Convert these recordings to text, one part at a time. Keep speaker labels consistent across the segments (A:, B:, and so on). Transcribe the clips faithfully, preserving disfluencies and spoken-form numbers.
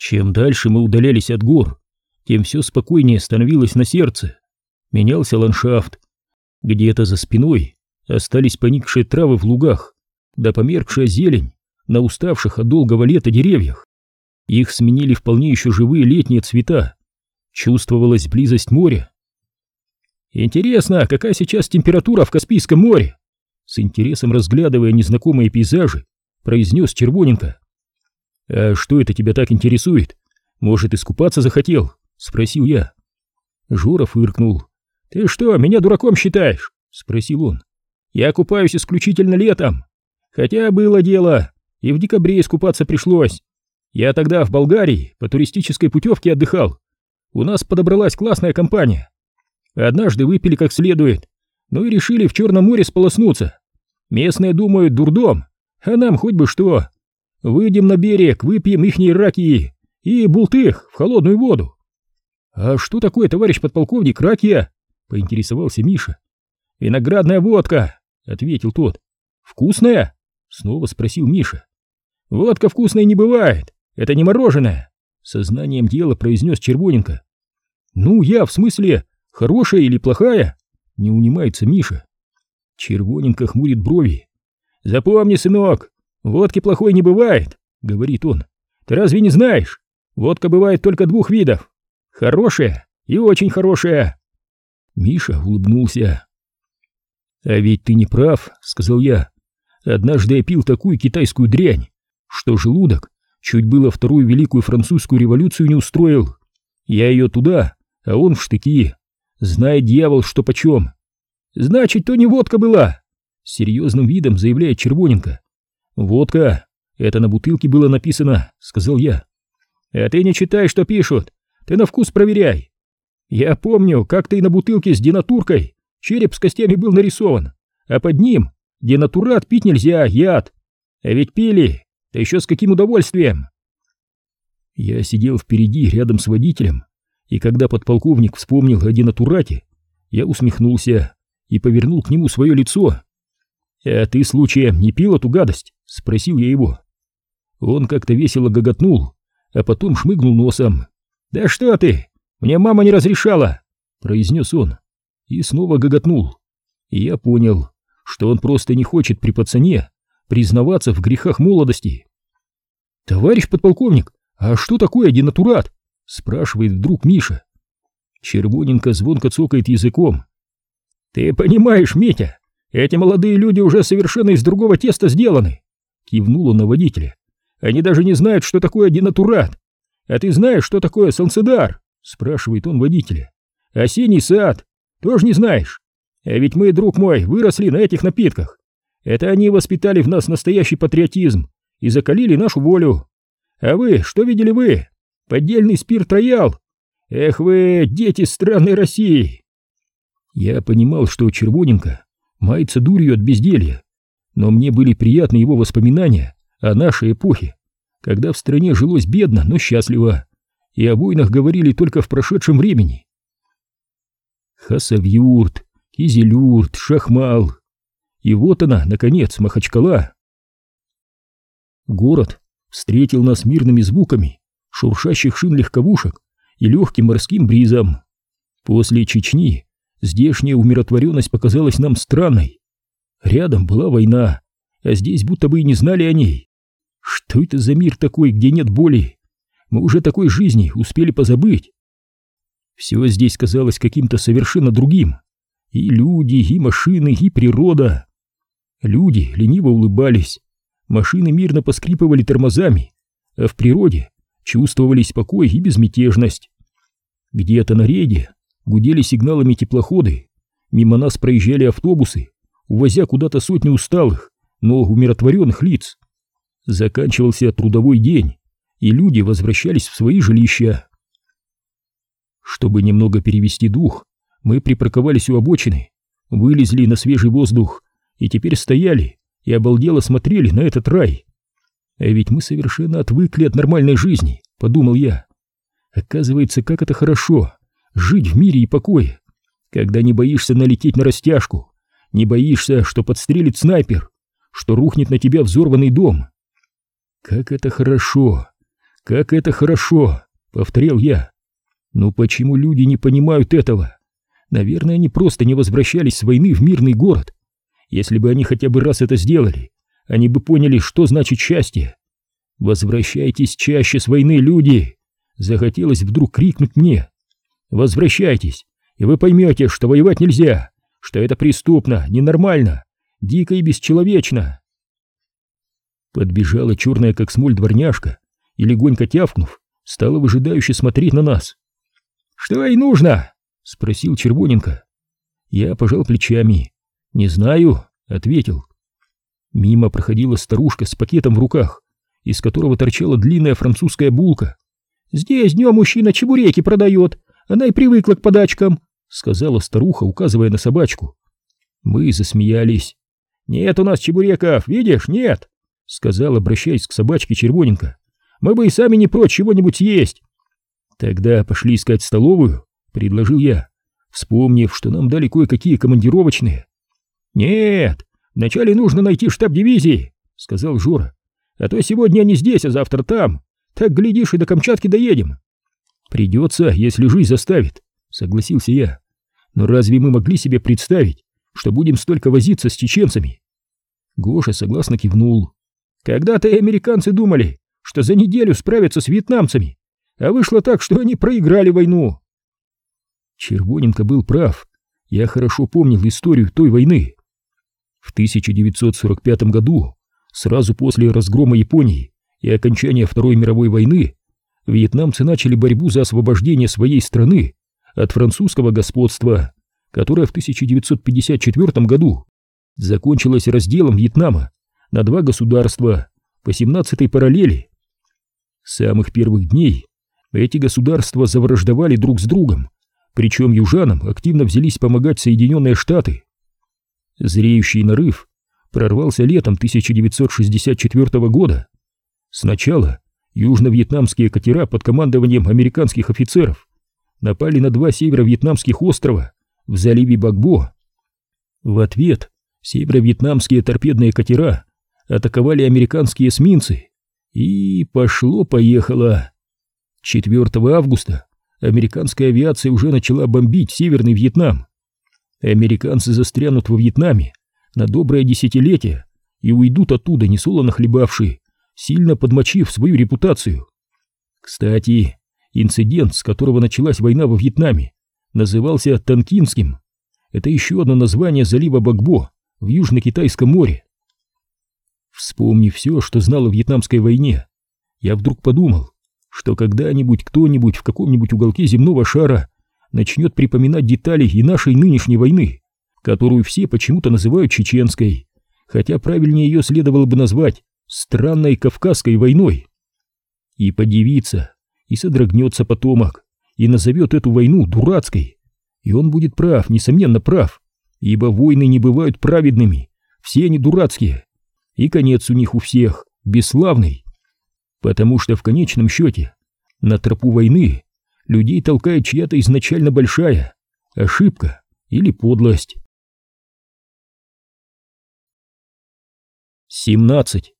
A: Чем дальше мы удалялись от гор, тем все спокойнее становилось на сердце. Менялся ландшафт. Где-то за спиной остались поникшие травы в лугах, да померкшая зелень на уставших от долгого лета деревьях. Их сменили вполне еще живые летние цвета. Чувствовалась близость моря. «Интересно, какая сейчас температура в Каспийском море?» С интересом разглядывая незнакомые пейзажи, произнес Червоненко. «А что это тебя так интересует? Может, искупаться захотел?» — спросил я. Жора фыркнул. «Ты что, меня дураком считаешь?» — спросил он. «Я купаюсь исключительно летом. Хотя было дело, и в декабре искупаться пришлось. Я тогда в Болгарии по туристической путевке отдыхал. У нас подобралась классная компания. Однажды выпили как следует, ну и решили в Черном море сполоснуться. Местные думают, дурдом, а нам хоть бы что. Выйдем на берег, выпьем ихние ракии и бултых в холодную воду». «А что такое, товарищ подполковник, ракия?» — поинтересовался Миша. «Виноградная водка», — ответил тот. «Вкусная?» — снова спросил Миша. «Водка вкусной не бывает, это не мороженое», — сознанием дела произнес Червоненко. «Ну, я в смысле, хорошая или плохая?» — не унимается Миша. Червоненко хмурит брови. «Запомни, сынок, водки плохой не бывает», — говорит он. «Ты разве не знаешь? Водка бывает только двух видов. Хорошая и очень хорошая». Миша улыбнулся. «А ведь ты не прав», — сказал я. «Однажды я пил такую китайскую дрянь, что желудок чуть было Вторую Великую Французскую революцию не устроил. Я ее туда, а он в штыки. Знает дьявол, что почем». «Значит, то не водка была», — с серьезным видом заявляет Червоненко. «Водка, это на бутылке было написано», — сказал я. «А ты не читай, что пишут, ты на вкус проверяй. Я помню, как ты на бутылке с денатуркой череп с костями был нарисован, а под ним денатурат пить нельзя, яд. А ведь пили, да еще с каким удовольствием». Я сидел впереди рядом с водителем, и когда подполковник вспомнил о денатурате, я усмехнулся и повернул к нему свое лицо. «А ты случаем не пил эту гадость?» — спросил я его. Он как-то весело гоготнул, а потом шмыгнул носом. «Да что ты, мне мама не разрешала!» — произнес он и снова гоготнул. И я понял, что он просто не хочет при пацане признаваться в грехах молодости. «Товарищ подполковник, а что такое денатурат?» — спрашивает вдруг Миша. Червоненко звонко цокает языком. «Ты понимаешь, Митя, эти молодые люди уже совершенно из другого теста сделаны!» — кивнул он на водителя. «Они даже не знают, что такое денатурат. А ты знаешь, что такое салцедар?» — спрашивает он водителя. «Осенний сад. Тоже не знаешь? А ведь мы, друг мой, выросли на этих напитках. Это они воспитали в нас настоящий патриотизм и закалили нашу волю. А вы, что видели вы? Поддельный спирт-роял? Эх вы, дети странной России!» Я понимал, что Червоненко мается дурью от безделья, но мне были приятны его воспоминания о нашей эпохе, когда в стране жилось бедно, но счастливо, и о войнах говорили только в прошедшем времени. Хасавюрт, Кизилюрт, Шахмал. И вот она, наконец, Махачкала. Город встретил нас мирными звуками шуршащих шин легковушек и легким морским бризом. После Чечни здешняя умиротворенность показалась нам странной. Рядом была война, а здесь будто бы и не знали о ней. Что это за мир такой, где нет боли? Мы уже такой жизни успели позабыть. Все здесь казалось каким-то совершенно другим. И люди, и машины, и природа. Люди лениво улыбались, машины мирно поскрипывали тормозами, а в природе чувствовались покой и безмятежность. Где-то на рейде гудели сигналами теплоходы, мимо нас проезжали автобусы, увозя куда-то сотни усталых, но умиротворенных лиц. Заканчивался трудовой день, и люди возвращались в свои жилища. Чтобы немного перевести дух, мы припарковались у обочины, вылезли на свежий воздух и теперь стояли и обалдело смотрели на этот рай. А ведь мы совершенно отвыкли от нормальной жизни, подумал я. Оказывается, как это хорошо жить в мире и покое, когда не боишься налететь на растяжку, не боишься, что подстрелит снайпер, что рухнет на тебя взорванный дом. Как это хорошо, «Как это хорошо!» — повторял я. «Ну почему люди не понимают этого? Наверное, они просто не возвращались с войны в мирный город. Если бы они хотя бы раз это сделали, они бы поняли, что значит счастье. Возвращайтесь чаще с войны, люди!» Захотелось вдруг крикнуть мне. «Возвращайтесь, и вы поймете, что воевать нельзя, что это преступно, ненормально, дико и бесчеловечно!» Подбежала черная как смоль дворняжка и, легонько тявкнув, стала выжидающе смотреть на нас. «Что ей нужно?» — спросил Червоненко. Я пожал плечами. «Не знаю», — ответил. Мимо проходила старушка с пакетом в руках, из которого торчала длинная французская булка. «Здесь днем мужчина чебуреки продает, она и привыкла к подачкам», — сказала старуха, указывая на собачку. Мы засмеялись. «Нет у нас чебуреков, видишь, нет», — сказал, обращаясь к собачке Червоненко. «Мы бы и сами не прочь чего-нибудь съесть». «Тогда пошли искать столовую», — предложил я, вспомнив, что нам дали кое-какие командировочные. «Нет, вначале нужно найти штаб дивизии», — сказал Жора. «А то сегодня они здесь, а завтра там. Так, глядишь, и до Камчатки доедем». «Придется, если жизнь заставит», — согласился я. «Но разве мы могли себе представить, что будем столько возиться с чеченцами?» Гоша согласно кивнул. «Когда-то и американцы думали, что за неделю справятся с вьетнамцами, а вышло так, что они проиграли войну». Червоненко был прав. Я хорошо помнил историю той войны. В тысяча девятьсот сорок пятом году, сразу после разгрома Японии и окончания Второй мировой войны, вьетнамцы начали борьбу за освобождение своей страны от французского господства, которое в тысяча девятьсот пятьдесят четвёртом году закончилось разделом Вьетнама на два государства по семнадцатой параллели. С самых первых дней эти государства завраждовали друг с другом, причем южанам активно взялись помогать Соединенные Штаты. Зреющий нарыв прорвался летом тысяча девятьсот шестьдесят четвёртого года. Сначала южно-вьетнамские катера под командованием американских офицеров напали на два северо-вьетнамских острова в заливе Багбо. В ответ северо-вьетнамские торпедные катера атаковали американские эсминцы, и пошло-поехало. четвёртого августа американская авиация уже начала бомбить Северный Вьетнам. Американцы застрянут во Вьетнаме на доброе десятилетие и уйдут оттуда несолоно хлебавшие, сильно подмочив свою репутацию. Кстати, инцидент, с которого началась война во Вьетнаме, назывался Тонкинским. Это еще одно название залива Багбо в Южно-Китайском море. Вспомнив все, что знал о Вьетнамской войне, я вдруг подумал, что когда-нибудь кто-нибудь в каком-нибудь уголке земного шара начнет припоминать детали и нашей нынешней войны, которую все почему-то называют чеченской, хотя правильнее ее следовало бы назвать странной Кавказской войной. И подивится, и содрогнется потомок, и назовет эту войну дурацкой. И он будет прав, несомненно прав, ибо войны не бывают праведными, все они дурацкие, и конец у них у всех бесславный, потому что в конечном счете на тропу войны людей толкает чья-то изначально большая ошибка или подлость. семнадцать.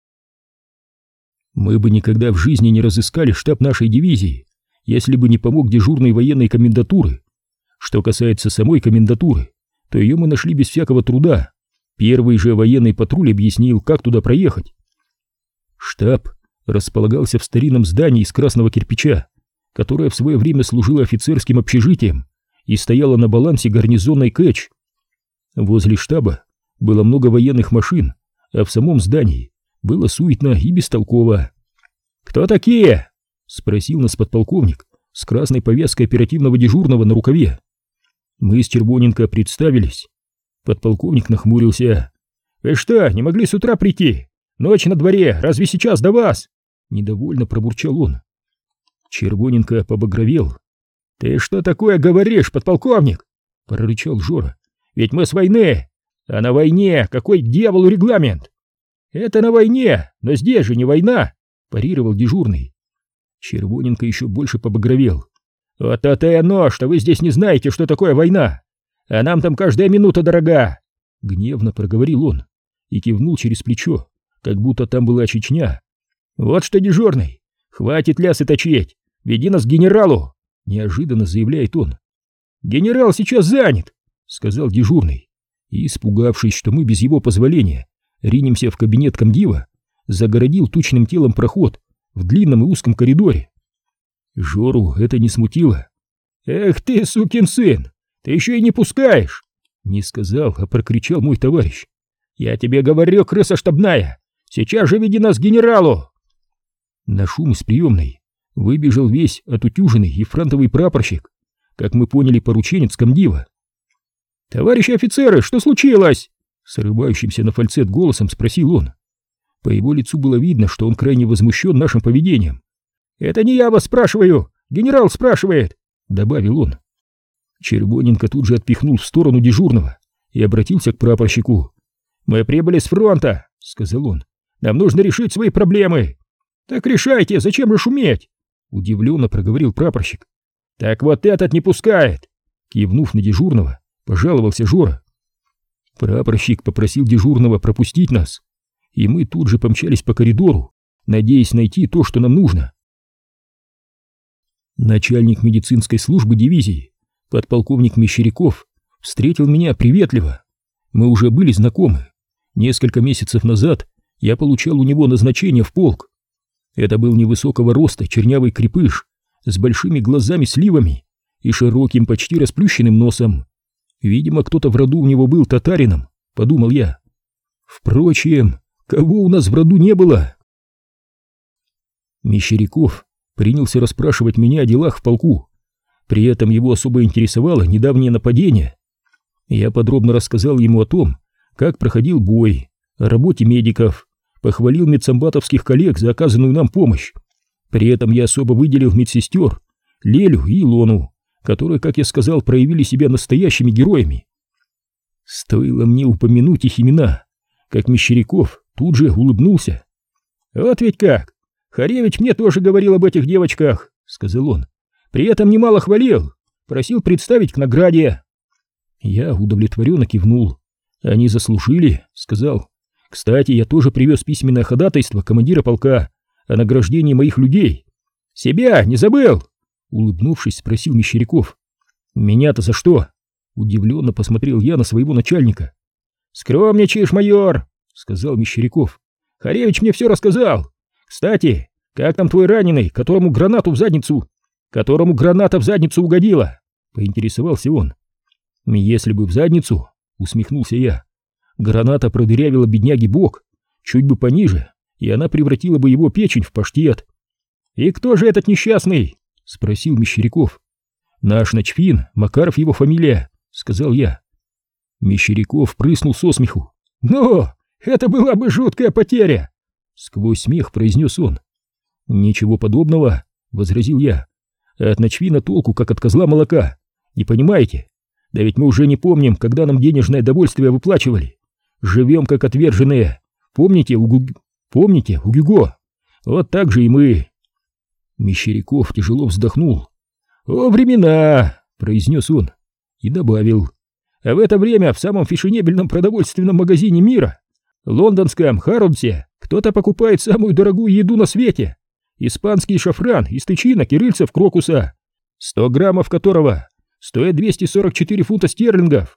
A: Мы бы никогда в жизни не разыскали штаб нашей дивизии, если бы не помог дежурной военной комендатуры. Что касается самой комендатуры, то ее мы нашли без всякого труда. Первый же военный патруль объяснил, как туда проехать. Штаб располагался в старинном здании из красного кирпича, которое в свое время служило офицерским общежитием и стояло на балансе гарнизонной Кэтч. Возле штаба было много военных машин, а в самом здании было суетно и бестолково. «Кто такие?» — спросил нас подполковник с красной повязкой оперативного дежурного на рукаве. Мы с Червоненко представились. Подполковник нахмурился. «Вы что, не могли с утра прийти? Ночь на дворе, разве сейчас до вас?» Недовольно пробурчал он. Червоненко побагровел. «Ты что такое говоришь, подполковник?» — прорычал Жора. «Ведь мы с войны, а на войне какой к дьяволу регламент?» «Это на войне, но здесь же не война», — парировал дежурный. Червоненко еще больше побагровел. «Вот это и оно, что вы здесь не знаете, что такое война, а нам там каждая минута дорога!» Гневно проговорил он и кивнул через плечо, как будто там была Чечня. «Вот что, дежурный, «Хватит лясы точить! Веди нас к генералу!» — неожиданно заявляет он. «Генерал сейчас занят!» — сказал дежурный. И, испугавшись, что мы без его позволения ринемся в кабинет комдива, загородил тучным телом проход в длинном и узком коридоре. Жору это не смутило. «Эх ты, сукин сын! Ты еще и не пускаешь!» Не сказал, а прокричал мой товарищ. «Я тебе говорю, крыса штабная! Сейчас же веди нас к генералу!» На шум из приемной выбежал весь отутюженный ефрантовый прапорщик, как мы поняли, порученец комдива. «Товарищи офицеры, что случилось?» Срывающимся на фальцет голосом спросил он. По его лицу было видно, что он крайне возмущен нашим поведением. «Это не я вас спрашиваю, генерал спрашивает», — добавил он. Червоненко тут же отпихнул в сторону дежурного и обратился к прапорщику. «Мы прибыли с фронта», — сказал он. «Нам нужно решить свои проблемы». «Так решайте, зачем же шуметь?» — удивленно проговорил прапорщик. «Так вот этот не пускает», — кивнув на дежурного, пожаловался Жора. Прапорщик попросил дежурного пропустить нас, и мы тут же помчались по коридору, надеясь найти то, что нам нужно. Начальник медицинской службы дивизии, подполковник Мещеряков, встретил меня приветливо. Мы уже были знакомы. Несколько месяцев назад я получал у него назначение в полк. Это был невысокого роста чернявый крепыш с большими глазами-сливами и широким, почти расплющенным носом. Видимо, кто-то в роду у него был татарином, подумал я. Впрочем, кого у нас в роду не было? Мещеряков принялся расспрашивать меня о делах в полку. При этом его особо интересовало недавнее нападение. Я подробно рассказал ему о том, как проходил бой, о работе медиков, похвалил медсамбатовских коллег за оказанную нам помощь. При этом я особо выделил медсестер Лелю и Илону, которые, как я сказал, проявили себя настоящими героями. Стоило мне упомянуть их имена, как Мещеряков тут же улыбнулся. «Вот ведь как! Харевич мне тоже говорил об этих девочках», — сказал он. «При этом немало хвалил, просил представить к награде». Я удовлетворенно кивнул. «Они заслужили», — сказал. «Кстати, я тоже привез письменное ходатайство командира полка о награждении моих людей». «Себя не забыл?» — улыбнувшись, спросил Мещеряков. «Меня-то за что?» — удивленно посмотрел я на своего начальника. «Скромничаешь, майор», — сказал Мещеряков. «Харевич мне все рассказал. Кстати, как там твой раненый, которому гранату в задницу, которому граната в задницу угодила?» — поинтересовался он. «Если бы в задницу», — усмехнулся я. «Граната продырявила бедняге бок, чуть бы пониже, и она превратила бы его печень в паштет». «И кто же этот несчастный?» — спросил Мещеряков. «Наш начфин, Макаров его фамилия», — сказал я. Мещеряков прыснул со смеху. «Ну, это была бы жуткая потеря!» — сквозь смех произнес он. «Ничего подобного», — возразил я. «От начфина толку, как от козла молока. Не понимаете? Да ведь мы уже не помним, когда нам денежное довольствие выплачивали. Живем как отверженные. Помните у Гу... Помните у Гюго? Вот так же и мы». Мещеряков тяжело вздохнул. «О, времена!» — произнес он и добавил. «А в это время в самом фешенебельном продовольственном магазине мира, лондонском Харродсе, кто-то покупает самую дорогую еду на свете. Испанский шафран из тычинок и рыльцев крокуса, сто граммов которого стоит двести сорок четыре фунта стерлингов».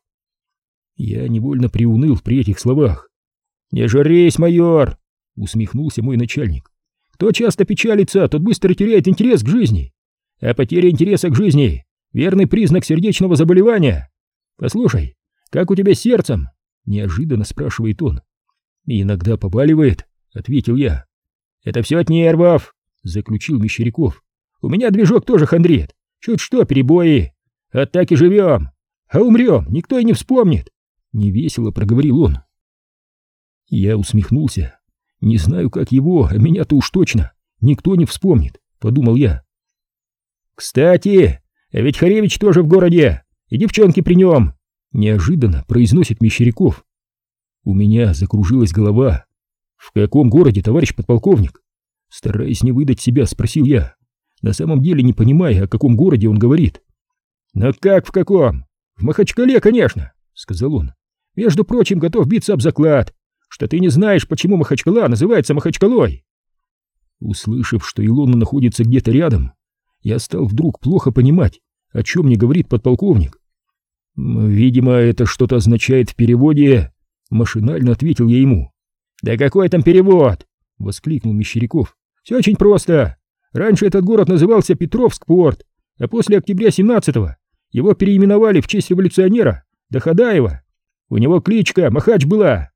A: Я невольно приуныл при этих словах. «Не журись, майор!» — усмехнулся мой начальник. «Кто часто печалится, тот быстро теряет интерес к жизни. А потеря интереса к жизни — верный признак сердечного заболевания. Послушай, как у тебя с сердцем?» — неожиданно спрашивает он. «Иногда побаливает», — ответил я. «Это все от нервов», — заключил Мещеряков. «У меня движок тоже хандрит. Чуть что, перебои. А так и живем. А умрем, никто и не вспомнит», — невесело проговорил он. Я усмехнулся. «Не знаю, как его, а меня-то уж точно никто не вспомнит», — подумал я. «Кстати, а ведь Харевич тоже в городе, и девчонки при нем», — неожиданно произносит Мещеряков. У меня закружилась голова. «В каком городе, товарищ подполковник?» Стараясь не выдать себя, спросил я, на самом деле не понимая, о каком городе он говорит. «Ну как в каком? В Махачкале, конечно», — сказал он. «Между прочим, готов биться об заклад, что ты не знаешь, почему Махачкала называется Махачкалой». Услышав, что Илона находится где-то рядом, я стал вдруг плохо понимать, о чем мне говорит подполковник. «Видимо, это что-то означает в переводе», — машинально ответил я ему. «Да какой там перевод?» — воскликнул Мещеряков. «Все очень просто. Раньше этот город назывался Петровск-Порт, а после октября семнадцатого его переименовали в честь революционера Доходаева. У него кличка Махач была».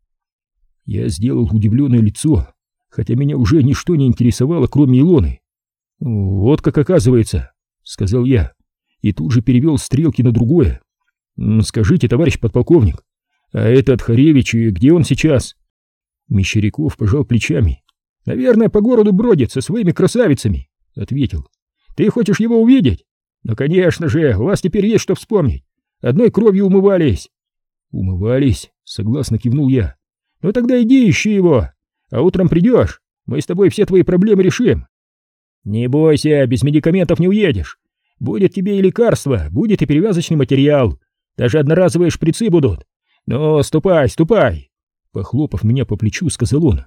A: Я сделал удивленное лицо, хотя меня уже ничто не интересовало, кроме Илоны. «Вот как оказывается», — сказал я, и тут же перевел стрелки на другое. «Скажите, товарищ подполковник, а этот Харевич, где он сейчас?» Мещеряков пожал плечами. «Наверное, по городу бродит со своими красавицами», — ответил. «Ты хочешь его увидеть? Ну, конечно же, у вас теперь есть что вспомнить. Одной кровью умывались». «Умывались», — согласно кивнул я. «Ну тогда иди ищи его, а утром придешь, мы с тобой все твои проблемы решим». «Не бойся, без медикаментов не уедешь. Будет тебе и лекарство, будет и перевязочный материал. Даже одноразовые шприцы будут. Ну, ступай, ступай!» Похлопав меня по плечу, сказал он.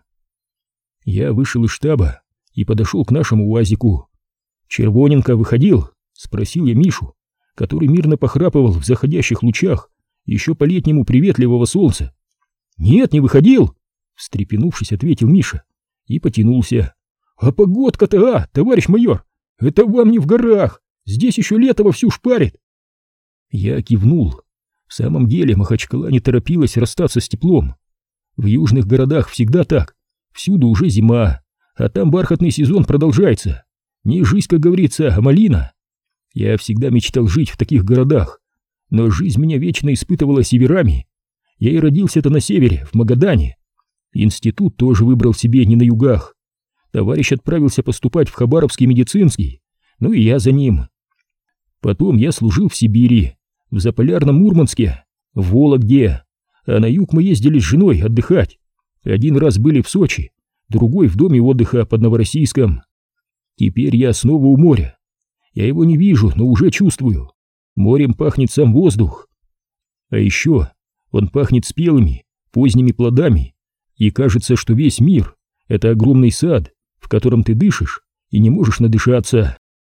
A: Я вышел из штаба и подошел к нашему УАЗику. «Червоненко выходил?» — спросил я Мишу, который мирно похрапывал в заходящих лучах еще по-летнему приветливого солнца. «Нет, не выходил!» — встрепенувшись, ответил Миша и потянулся. «А погодка-то, а, товарищ майор, это вам не в горах, здесь еще лето вовсю шпарит!» Я кивнул. В самом деле Махачкала не торопилась расстаться с теплом. В южных городах всегда так, всюду уже зима, а там бархатный сезон продолжается. Не жизнь, как говорится, а малина. Я всегда мечтал жить в таких городах, но жизнь меня вечно испытывала северами. Я и родился-то на севере, в Магадане. Институт тоже выбрал себе не на югах. Товарищ отправился поступать в Хабаровский медицинский, ну и я за ним. Потом я служил в Сибири, в Заполярном Мурманске, в Вологде, а на юг мы ездили с женой отдыхать. Один раз были в Сочи, другой в доме отдыха под Новороссийском. Теперь я снова у моря. Я его не вижу, но уже чувствую. Морем пахнет сам воздух. А еще он пахнет спелыми, поздними плодами, и кажется, что весь мир — это огромный сад, в котором ты дышишь и не можешь надышаться.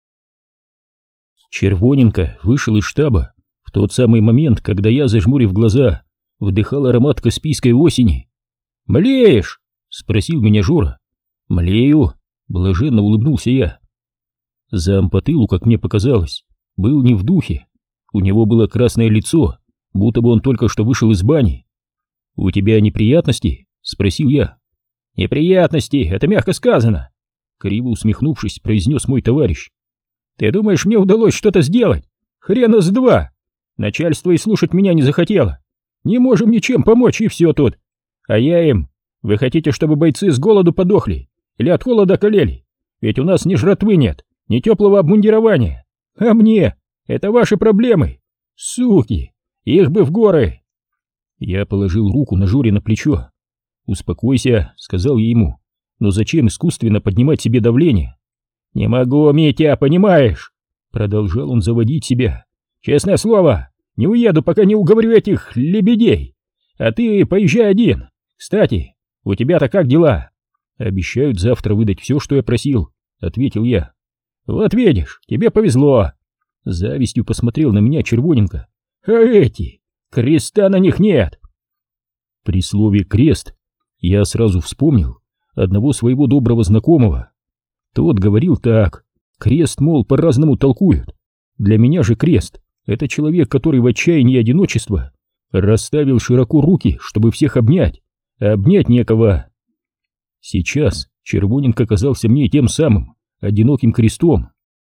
A: Червоненко вышел из штаба в тот самый момент, когда я, зажмурив глаза, вдыхал аромат каспийской осени. «Млеешь?» — спросил меня Жора. «Млею», — блаженно улыбнулся я. Зам по тылу, как мне показалось, был не в духе. У него было красное лицо, будто бы он только что вышел из бани. «У тебя неприятности?» — спросил я. «Неприятности, это мягко сказано», — криво усмехнувшись, произнес мой товарищ. «Ты думаешь, мне удалось что-то сделать? Хрена с два! Начальство и слушать меня не захотело. Не можем ничем помочь, и все тут. А я им: вы хотите, чтобы бойцы с голоду подохли или от холода колели? Ведь у нас ни жратвы нет, ни теплого обмундирования. А мне? Это ваши проблемы. Суки! Их бы в горы!» Я положил руку на Жоре на плечо. «Успокойся», — сказал я ему. «Но зачем искусственно поднимать себе давление?» «Не могу, Митя, понимаешь?» Продолжал он заводить себя. «Честное слово, не уеду, пока не уговорю этих лебедей. А ты поезжай один. Кстати, у тебя-то как дела?» «Обещают завтра выдать все, что я просил», — ответил я. «Вот видишь, тебе повезло». С завистью посмотрел на меня Червоненко. «А эти? Креста на них нет!» При слове «крест» я сразу вспомнил одного своего доброго знакомого. Тот говорил так: крест, мол, по-разному толкуют. Для меня же крест — это человек, который в отчаянии одиночества расставил широко руки, чтобы всех обнять, а обнять некого. Сейчас Червоненко казался мне тем самым одиноким крестом.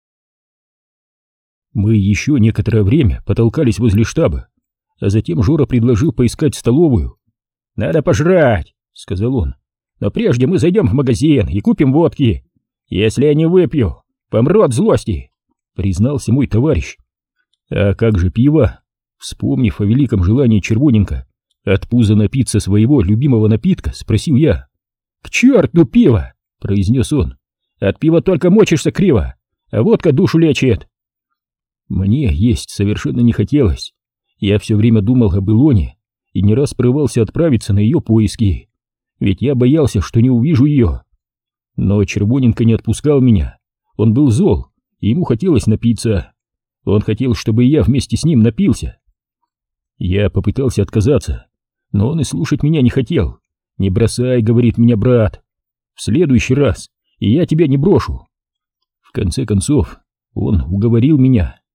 A: Мы еще некоторое время потолкались возле штаба, а затем Жора предложил поискать столовую. «Надо пожрать», — сказал он, — «но прежде мы зайдем в магазин и купим водки. Если я не выпью, помру от злости», — признался мой товарищ. «А как же пиво?» Вспомнив о великом желании Червоненко от пуза напиться своего любимого напитка, спросил я. «К черту пиво!» — произнес он. «От пива только мочишься криво, а водка душу лечит». Мне есть совершенно не хотелось. Я все время думал об Илоне и не раз порывался отправиться на ее поиски, ведь я боялся, что не увижу ее. Но Червоненко не отпускал меня. Он был зол, и ему хотелось напиться. Он хотел, чтобы я вместе с ним напился. Я попытался отказаться, но он и слушать меня не хотел. «Не бросай», — говорит мне брат, — «в следующий раз, и я тебя не брошу». В конце концов, он уговорил меня.